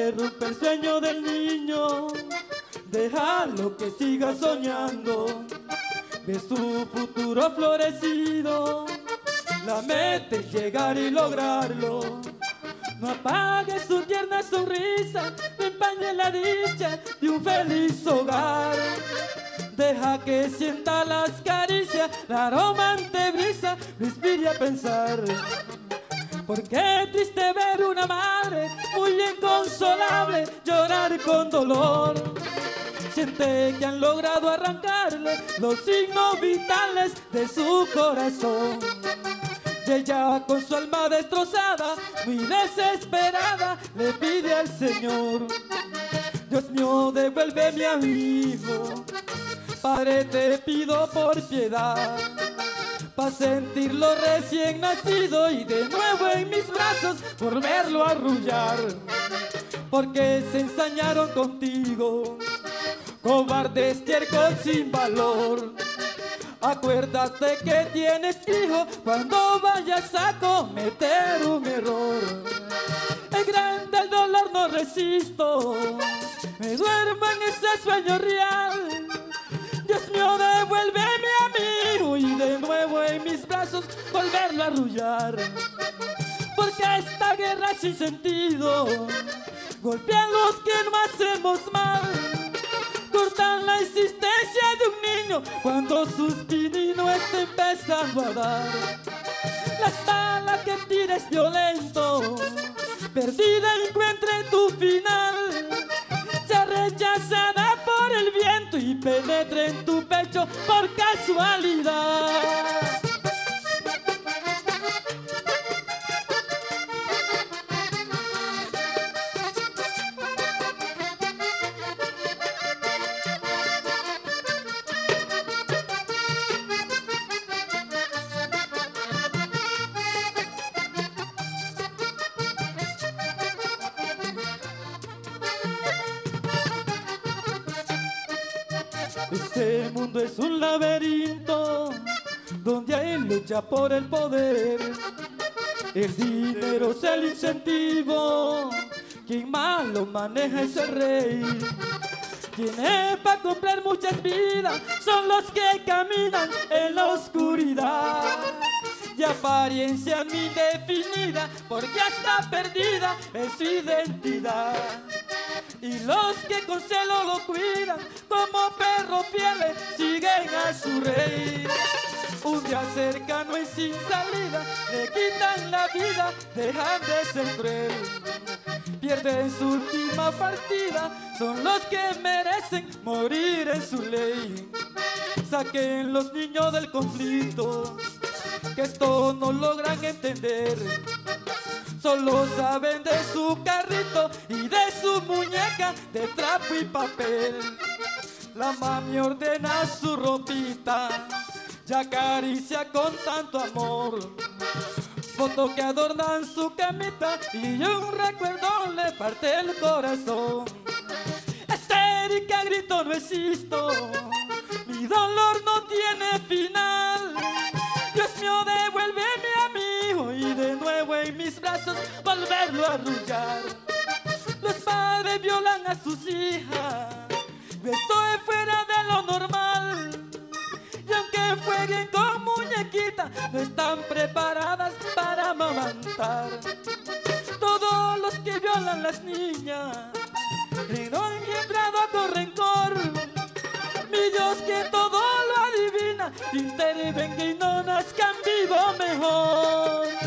interrumpe el sueño del niño, déjalo que siga soñando de su futuro florecido. La meta es llegar y lograrlo. No apague su tierna sonrisa, no empañe la dicha de un feliz hogar. Deja que sienta las caricias, la aroma ante brisa, lo inspire a pensar. Porque es triste ver una madre muy inconsolable llorar con dolor. Siente que han logrado arrancarle los signos vitales de su corazón. Y ella con su alma destrozada, muy desesperada, le pide al Señor: Dios mío, devuélveme a mi hijo. Padre, te pido por piedad, pa' sentirlo recién nacido y de nuevo en mis brazos volverlo a arrullar. Porque se ensañaron contigo, cobarde estiércol sin valor. Acuérdate que tienes hijo cuando vayas a cometer un error. Es grande el dolor, no resisto, me duermo en ese sueño real. Dios mío, devuélveme a mi hijo y de nuevo en mis brazos volverlo a arrullar. Porque esta guerra sin sentido golpea a los que no hacemos mal. Cortan la existencia de un niño cuando sus pininos está empezando a dar. Las balas que tires violento, perdida encuentre tu final. Sea rechazada por el viento y penetre en tu pecho por casualidad. Este mundo es un laberinto donde hay lucha por el poder. El dinero es el incentivo, quien más lo maneja es el rey. Tiene para comprar muchas vidas, son los que caminan en la oscuridad. De apariencia indefinida, porque está perdida en su identidad. Y los que con celo lo cuidan, como perros fieles, siguen a su rey. Un día cercano y sin salida, le quitan la vida, dejan de ser cruel. Pierden su última partida, son los que merecen morir en su ley. Saquen los niños del conflicto, que esto no logran entender. Solo saben de su carrito y de su muñeca de trapo y papel. La mami ordena su ropita y acaricia con tanto amor. Fotos que adornan su camita y un recuerdo le parte el corazón. Estérica grito no existo, mi dolor no tiene final. Dios mío, devuélveme a mi hijo y de nuevo en mis brazos volverlo a arrullar. Los padres violan a sus hijas, esto es fuera de lo normal. Y aunque jueguen con muñequitas, no están preparadas para amamantar. Todos los que violan las niñas, le han engendrado con rencor. Mi Dios que todo lo adivina, intervenga y no nazcan vivo mejor.